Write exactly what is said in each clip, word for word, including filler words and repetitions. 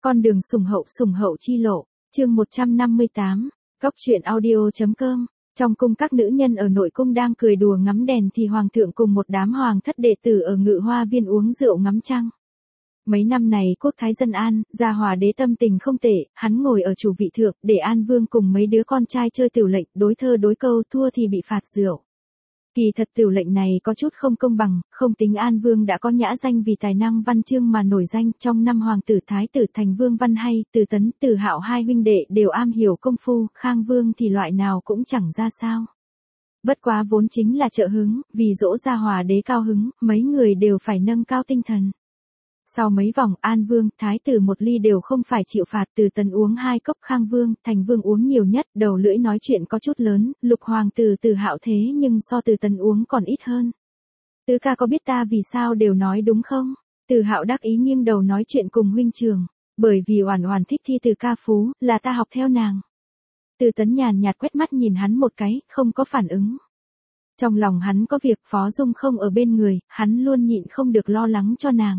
Con đường sủng hậu sủng hậu chi lộ, chương một trăm năm mươi tám, Cóc truyện audio.com. Trong cung các nữ nhân ở nội cung đang cười đùa ngắm đèn thì hoàng thượng cùng một đám hoàng thất đệ tử ở Ngự Hoa Viên uống rượu ngắm trăng. Mấy năm này quốc thái dân an, Gia Hòa đế tâm tình không tệ, hắn ngồi ở chủ vị thượng, để An Vương cùng mấy đứa con trai chơi tiểu lệnh, đối thơ đối câu, thua thì bị phạt rượu. Kỳ thật tiểu lệnh này có chút không công bằng, không tính An Vương đã có nhã danh vì tài năng văn chương mà nổi danh, trong năm hoàng tử thái tử thành Vương văn hay, Từ Tấn, Từ Hạo hai huynh đệ đều am hiểu công phu, Khang Vương thì loại nào cũng chẳng ra sao. Bất quá vốn chính là trợ hứng, vì dỗ Gia Hòa đế cao hứng, mấy người đều phải nâng cao tinh thần. Sau mấy vòng, An Vương, Thái tử một ly đều không phải chịu phạt, Từ Tấn uống hai cốc, Khang Vương, Thành Vương uống nhiều nhất, đầu lưỡi nói chuyện có chút lớn, Lục hoàng tử Từ Hạo thế nhưng so Từ Tấn uống còn ít hơn. Tứ ca có biết ta vì sao đều nói đúng không? Từ Hạo đắc ý nghiêng đầu nói chuyện cùng huynh trường, bởi vì Oản Oản thích thi từ ca phú, là ta học theo nàng. Từ Tấn nhàn nhạt quét mắt nhìn hắn một cái, không có phản ứng. Trong lòng hắn có việc, Phó Dung không ở bên người, hắn luôn nhịn không được lo lắng cho nàng.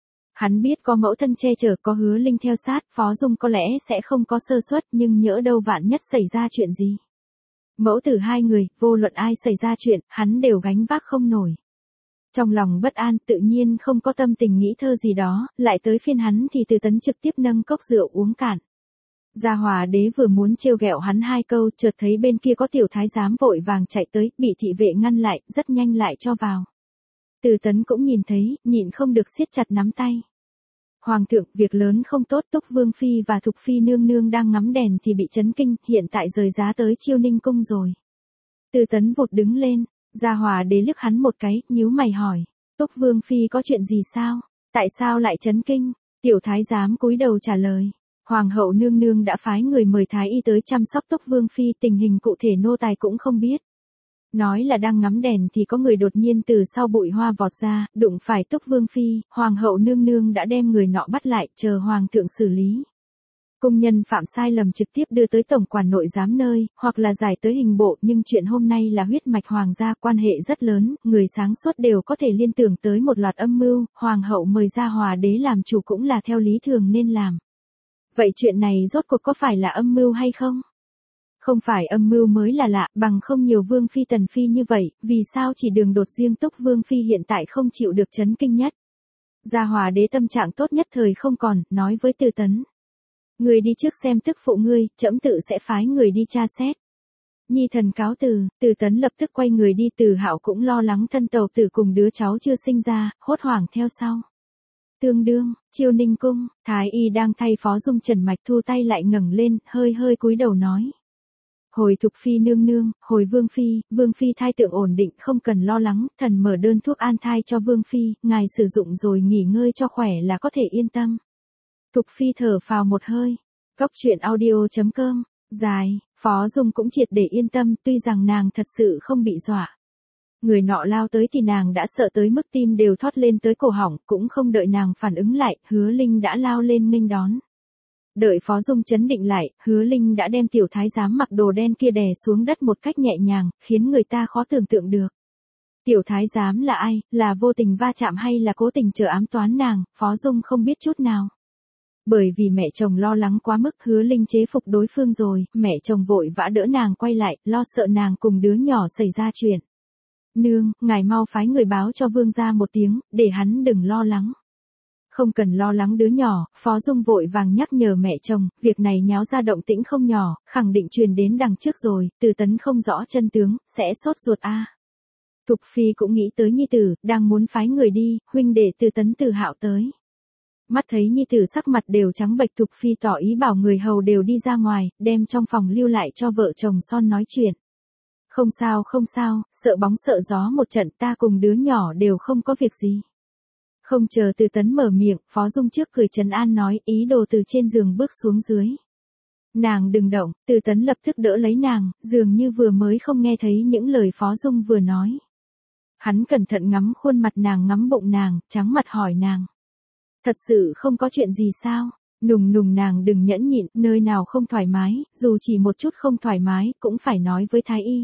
Hắn biết có mẫu thân che chở, có Hứa Linh theo sát, Phó Dung có lẽ sẽ không có sơ suất, nhưng nhỡ đâu vạn nhất xảy ra chuyện gì. Mẫu tử hai người, vô luận ai xảy ra chuyện, hắn đều gánh vác không nổi. Trong lòng bất an, tự nhiên không có tâm tình nghĩ thơ gì đó, lại tới phiên hắn thì Từ Tấn trực tiếp nâng cốc rượu uống cạn. Gia Hòa đế vừa muốn trêu ghẹo hắn hai câu, chợt thấy bên kia có tiểu thái giám vội vàng chạy tới, bị thị vệ ngăn lại, rất nhanh lại cho vào. Từ Tấn cũng nhìn thấy, nhịn không được siết chặt nắm tay. Hoàng thượng, việc lớn không tốt, Túc Vương Phi và Thục Phi nương nương đang ngắm đèn thì bị chấn kinh, hiện tại rời giá tới Chiêu Ninh cung rồi. Từ Tấn vụt đứng lên, Gia Hòa đế liếc hắn một cái, nhíu mày hỏi, Túc Vương Phi có chuyện gì sao? Tại sao lại chấn kinh? Tiểu thái giám cúi đầu trả lời, Hoàng hậu nương nương đã phái người mời thái y tới chăm sóc Túc Vương Phi, tình hình cụ thể nô tài cũng không biết. Nói là đang ngắm đèn thì có người đột nhiên từ sau bụi hoa vọt ra, đụng phải Túc Vương Phi, Hoàng hậu nương nương đã đem người nọ bắt lại, chờ Hoàng thượng xử lý. Cung nhân phạm sai lầm trực tiếp đưa tới tổng quản nội giám nơi, hoặc là giải tới hình bộ, nhưng chuyện hôm nay là huyết mạch hoàng gia, quan hệ rất lớn, người sáng suốt đều có thể liên tưởng tới một loạt âm mưu, Hoàng hậu mời Gia Hòa đế làm chủ cũng là theo lý thường nên làm. Vậy chuyện này rốt cuộc có phải là âm mưu hay không? Không phải âm mưu mới là lạ, bằng không nhiều Vương Phi Tần Phi như vậy, vì sao chỉ đường đột riêng Túc Vương Phi hiện tại không chịu được chấn kinh nhất. Gia Hòa đế tâm trạng tốt nhất thời không còn, nói với Từ Tấn. Người đi trước xem tức phụ ngươi, trẫm tự sẽ phái người đi tra xét. Nhi thần cáo từ, Từ Tấn lập tức quay người đi, Từ Hạo cũng lo lắng thân tàu tử cùng đứa cháu chưa sinh ra, hốt hoảng theo sau. Tương đương, Chiêu Ninh cung, thái y đang thay Phó Dung trần mạch, thu tay lại ngẩng lên, hơi hơi cúi đầu nói. Hồi Thục Phi nương nương, hồi Vương Phi, Vương Phi thai tượng ổn định, không cần lo lắng, thần mở đơn thuốc an thai cho Vương Phi, ngài sử dụng rồi nghỉ ngơi cho khỏe là có thể yên tâm. Thục Phi thở phào một hơi, Cóc truyện audio.com, dài, Phó Dung cũng triệt để yên tâm, tuy rằng nàng thật sự không bị dọa. Người nọ lao tới thì nàng đã sợ tới mức tim đều thoát lên tới cổ họng, cũng không đợi nàng phản ứng lại, Hứa Linh đã lao lên nghênh đón. Đợi Phó Dung chấn định lại, Hứa Linh đã đem tiểu thái giám mặc đồ đen kia đè xuống đất một cách nhẹ nhàng, khiến người ta khó tưởng tượng được. Tiểu thái giám là ai, là vô tình va chạm hay là cố tình chờ ám toán nàng, Phó Dung không biết chút nào. Bởi vì mẹ chồng lo lắng quá mức, Hứa Linh chế phục đối phương rồi, mẹ chồng vội vã đỡ nàng quay lại, lo sợ nàng cùng đứa nhỏ xảy ra chuyện. Nương, ngài mau phái người báo cho vương gia một tiếng, để hắn đừng lo lắng. Không cần lo lắng đứa nhỏ, Phó Dung vội vàng nhắc nhở mẹ chồng, việc này nháo ra động tĩnh không nhỏ, khẳng định truyền đến đằng trước rồi, Từ Tấn không rõ chân tướng, sẽ sốt ruột a. À. Thục Phi cũng nghĩ tới nhi tử, đang muốn phái người đi, huynh đệ Từ Tấn Từ Hạo tới. Mắt thấy nhi tử sắc mặt đều trắng bệch, Thục Phi tỏ ý bảo người hầu đều đi ra ngoài, đem trong phòng lưu lại cho vợ chồng son nói chuyện. Không sao không sao, sợ bóng sợ gió một trận, ta cùng đứa nhỏ đều không có việc gì. Không chờ Từ Tấn mở miệng, Phó Dung trước cười trấn an nói, ý đồ từ trên giường bước xuống dưới. Nàng đừng động, Từ Tấn lập tức đỡ lấy nàng, dường như vừa mới không nghe thấy những lời Phó Dung vừa nói. Hắn cẩn thận ngắm khuôn mặt nàng, ngắm bụng nàng, trắng mặt hỏi nàng. Thật sự không có chuyện gì sao? Nùng nùng, nàng đừng nhẫn nhịn, nơi nào không thoải mái, dù chỉ một chút không thoải mái, cũng phải nói với thái y.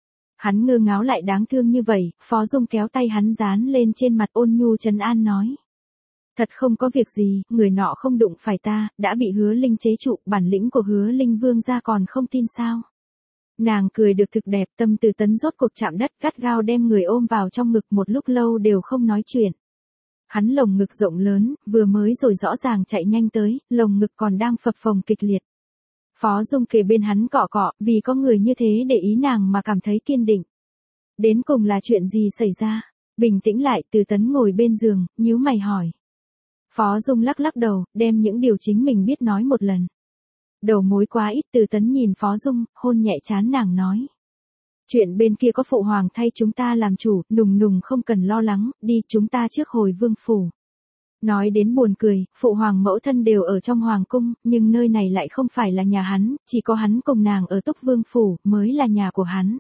Hắn ngơ ngáo lại đáng thương như vậy, Phó Dung kéo tay hắn dán lên trên mặt, ôn nhu trấn an nói. Thật không có việc gì, người nọ không đụng phải ta, đã bị Hứa Linh chế trụ, bản lĩnh của Hứa Linh vương gia còn không tin sao. Nàng cười được thực đẹp, Tâm Từ Tấn rốt cuộc chạm đất, gắt gao đem người ôm vào trong ngực, một lúc lâu đều không nói chuyện. Hắn lồng ngực rộng lớn, vừa mới rồi rõ ràng chạy nhanh tới, lồng ngực còn đang phập phồng kịch liệt. Phó Dung kề bên hắn cọ cọ, vì có người như thế để ý nàng mà cảm thấy kiên định. Đến cùng là chuyện gì xảy ra? Bình tĩnh lại, Từ Tấn ngồi bên giường, nhíu mày hỏi. Phó Dung lắc lắc đầu, đem những điều chính mình biết nói một lần. Đầu mối quá ít, Từ Tấn nhìn Phó Dung, hôn nhẹ trán nàng nói. Chuyện bên kia có phụ hoàng thay chúng ta làm chủ, nùng nùng không cần lo lắng, đi chúng ta trước hồi vương phủ. Nói đến buồn cười, phụ hoàng mẫu thân đều ở trong hoàng cung, nhưng nơi này lại không phải là nhà hắn, chỉ có hắn cùng nàng ở Túc Vương phủ, mới là nhà của hắn.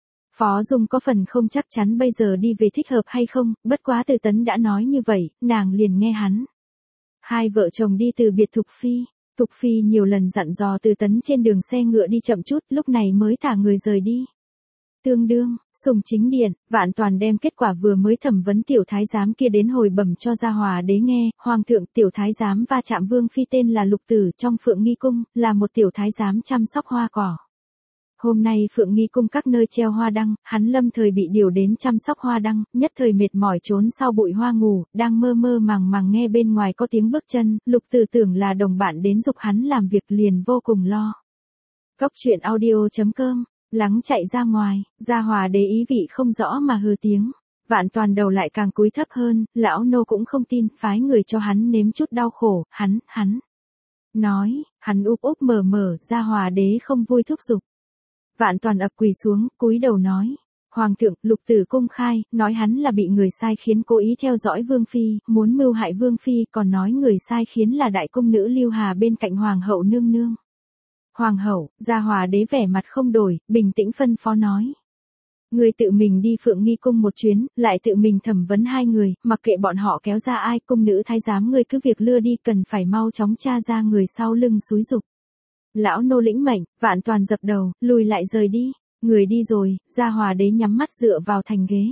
Phó Dung có phần không chắc chắn bây giờ đi về thích hợp hay không, bất quá Từ Tấn đã nói như vậy, nàng liền nghe hắn. Hai vợ chồng đi từ biệt Thục Phi, Thục Phi nhiều lần dặn dò Từ Tấn trên đường xe ngựa đi chậm chút, lúc này mới thả người rời đi. Tương đương, Sùng Chính Điện, Vạn Toàn đem kết quả vừa mới thẩm vấn tiểu thái giám kia đến hồi bẩm cho Gia Hòa đế nghe, hoàng thượng tiểu thái giám va chạm vương phi tên là Lục Tử trong Phượng Nghi cung, là một tiểu thái giám chăm sóc hoa cỏ. Hôm nay Phượng Nghi cung các nơi treo hoa đăng, hắn lâm thời bị điều đến chăm sóc hoa đăng, nhất thời mệt mỏi trốn sau bụi hoa ngủ, đang mơ mơ màng màng nghe bên ngoài có tiếng bước chân, Lục Tử tưởng là đồng bạn đến giục hắn làm việc liền vô cùng lo. Cốc truyện audio chấm com lắng chạy ra ngoài, Gia Hòa đế ý vị không rõ mà hừ tiếng. Vạn Toàn đầu lại càng cúi thấp hơn, lão nô cũng không tin, phái người cho hắn nếm chút đau khổ, hắn, hắn. Nói, hắn úp úp mở mở, Gia Hòa đế không vui thúc giục. Vạn Toàn ập quỳ xuống, cúi đầu nói. Hoàng thượng, Lục Tử công khai, nói hắn là bị người sai khiến cố ý theo dõi Vương Phi, muốn mưu hại Vương Phi, còn nói người sai khiến là đại cung nữ Lưu Hà bên cạnh Hoàng hậu nương nương. Hoàng hậu, Gia Hòa đế vẻ mặt không đổi, bình tĩnh phân phó nói. Người tự mình đi Phượng Nghi cung một chuyến, lại tự mình thẩm vấn hai người, mặc kệ bọn họ kéo ra ai, cung nữ thái giám người cứ việc lưa đi, cần phải mau chóng tra ra người sau lưng xúi giục. Lão nô lĩnh mệnh, Vạn Toàn dập đầu, lùi lại rời đi. Người đi rồi, Gia Hòa đế nhắm mắt dựa vào thành ghế.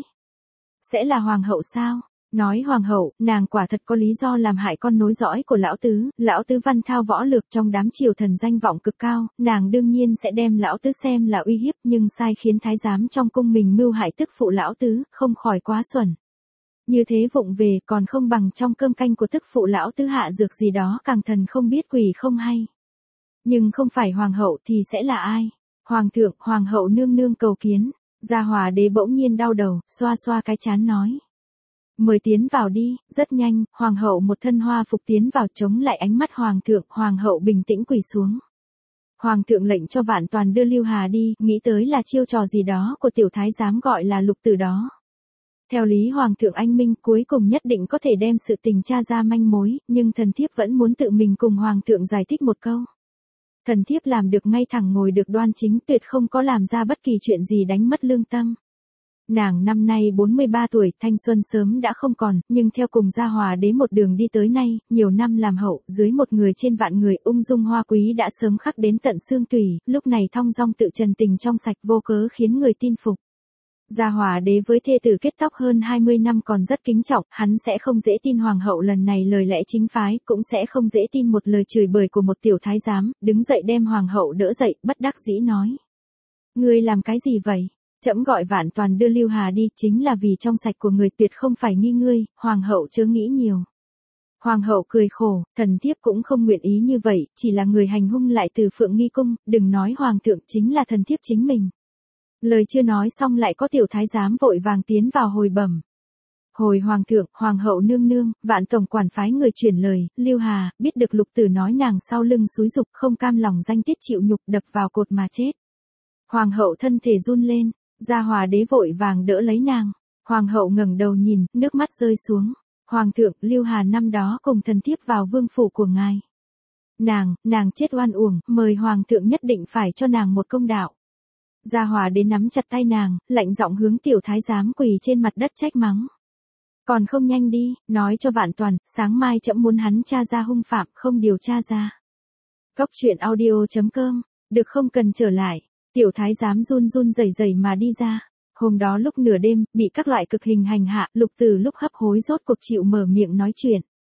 Sẽ là hoàng hậu sao? Nói hoàng hậu, nàng quả thật có lý do làm hại con nối dõi của lão tứ, lão tứ văn thao võ lược trong đám triều thần danh vọng cực cao, nàng đương nhiên sẽ đem lão tứ xem là uy hiếp, nhưng sai khiến thái giám trong cung mình mưu hại tức phụ lão tứ, không khỏi quá xuẩn. Như thế vụng về còn không bằng trong cơm canh của tức phụ lão tứ hạ dược gì đó, càng thần không biết quỷ không hay. Nhưng không phải hoàng hậu thì sẽ là ai? Hoàng thượng, hoàng hậu nương nương cầu kiến. Gia Hòa đế bỗng nhiên đau đầu, xoa xoa cái trán nói. Mời tiến vào đi, rất nhanh, hoàng hậu một thân hoa phục tiến vào chống lại ánh mắt hoàng thượng, hoàng hậu bình tĩnh quỳ xuống. Hoàng thượng lệnh cho Vạn Toàn đưa Lưu Hà đi, nghĩ tới là chiêu trò gì đó của tiểu thái giám gọi là Lục Tử đó. Theo lý hoàng thượng anh minh cuối cùng nhất định có thể đem sự tình tra ra manh mối, nhưng thần thiếp vẫn muốn tự mình cùng hoàng thượng giải thích một câu. Thần thiếp làm được ngay thẳng ngồi được đoan chính, tuyệt không có làm ra bất kỳ chuyện gì đánh mất lương tâm. Nàng năm nay bốn mươi ba tuổi, thanh xuân sớm đã không còn, nhưng theo cùng Gia Hòa đế một đường đi tới nay, nhiều năm làm hậu, dưới một người trên vạn người, ung dung hoa quý đã sớm khắc đến tận xương tủy, lúc này thong dong tự trần tình trong sạch vô cớ khiến người tin phục. Gia Hòa đế với thê tử kết tóc hơn hai mươi năm còn rất kính trọng, hắn sẽ không dễ tin hoàng hậu lần này lời lẽ chính phái, cũng sẽ không dễ tin một lời chửi bới của một tiểu thái giám, đứng dậy đem hoàng hậu đỡ dậy, bất đắc dĩ nói. Ngươi làm cái gì vậy? Trẫm gọi Vạn Toàn đưa Lưu Hà đi, chính là vì trong sạch của người, tuyệt không phải nghi ngươi, hoàng hậu chớ nghĩ nhiều. Hoàng hậu cười khổ, thần thiếp cũng không nguyện ý như vậy, chỉ là người hành hung lại từ Phượng Nghi cung, đừng nói hoàng thượng, chính là thần thiếp chính mình. Lời chưa nói xong lại có tiểu thái giám vội vàng tiến vào hồi bẩm. Hồi hoàng thượng, hoàng hậu nương nương, Vạn tổng quản phái người truyền lời, Lưu Hà, biết được Lục Tử nói nàng sau lưng xúi giục, không cam lòng danh tiết chịu nhục, đập vào cột mà chết. Hoàng hậu thân thể run lên, Gia Hòa đế vội vàng đỡ lấy nàng. Hoàng hậu ngẩng đầu nhìn, nước mắt rơi xuống. Hoàng thượng, Lưu Hà năm đó cùng thần thiếp vào vương phủ của ngài. Nàng, nàng chết oan uổng, mời hoàng thượng nhất định phải cho nàng một công đạo. Gia Hòa đế nắm chặt tay nàng, lạnh giọng hướng tiểu thái giám quỳ trên mặt đất trách mắng. Còn không nhanh đi, nói cho Vạn Toàn, sáng mai trẫm muốn hắn tra ra hung phạm, không điều tra ra. Cốc truyện audio chấm com, được không cần trở lại. Tiểu thái giám run run rẩy rẩy mà đi ra. Hôm đó lúc nửa đêm, bị các loại cực hình hành hạ, Lục Tử lúc hấp hối rốt cuộc chịu mở miệng nói chuyện.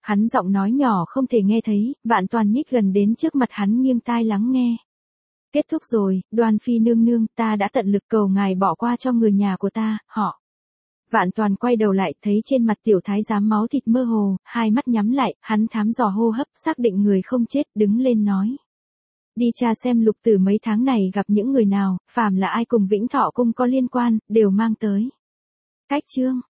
Hắn giọng nói nhỏ không thể nghe thấy, Vạn Toàn nhích gần đến trước mặt hắn nghiêng tai lắng nghe. Kết thúc rồi, Đoan Phi nương nương, ta đã tận lực cầu ngài bỏ qua cho người nhà của ta, họ. Vạn Toàn quay đầu lại, thấy trên mặt tiểu thái giám máu thịt mơ hồ, hai mắt nhắm lại, hắn thám dò hô hấp, xác định người không chết, đứng lên nói. Đi tra xem Lục Tử mấy tháng này gặp những người nào, phàm là ai cùng Vĩnh Thọ cung có liên quan, đều mang tới. Cách chương